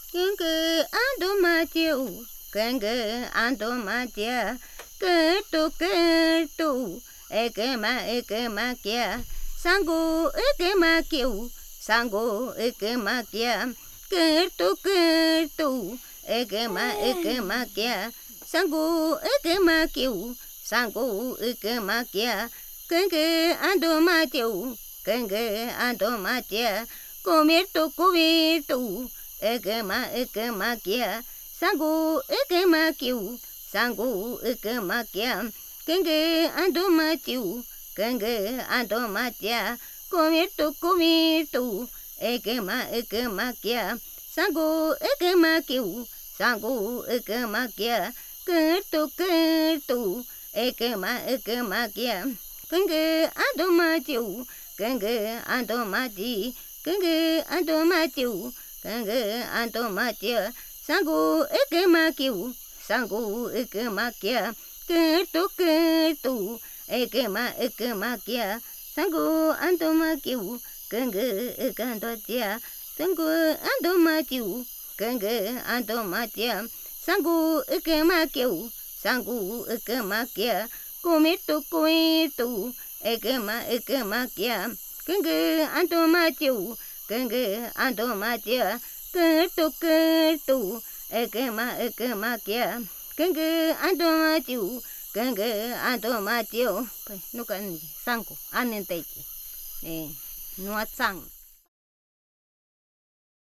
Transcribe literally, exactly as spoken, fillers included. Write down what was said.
Kenge ando mateu, kenge ando matia, kerto kerto, ekema ekema kia, sango ekema kiu, sango ekema kia, kerto kerto, ekema ekema kia, sango ekema kiu, sango ekema kia, kenge ando mateu, kenge ando matia, comerto comerto. Ekema ekema kia, sangu ekema kiu, sangu ekema kia, kenge ando matiu, kenge ando matia, comerto comerto, ekema ekema kia, sangu ekema kiu, sangu ekema kia, kerto kerto, ekema ekema kia, kenge ando matiu, kenge ando mati, kenge ando matiu. Kenge ando matia, sangu ekema kiu, sangu ekema kia, kerto kerto, ekema ekema kia, sangu ando makiu, kenge ekando tia, sangu ando matiu, kenge ando matia, sangu ekema kiu, sangu ekema kia, comerto comerto, ekema ekema kia, kenge ando matiu. Kenge ando matia, kerto kerto, ekema ekema kia, kenge ando matiu, kenge ando matiu, nukan sangko, anen taiki, eh, nuat sang.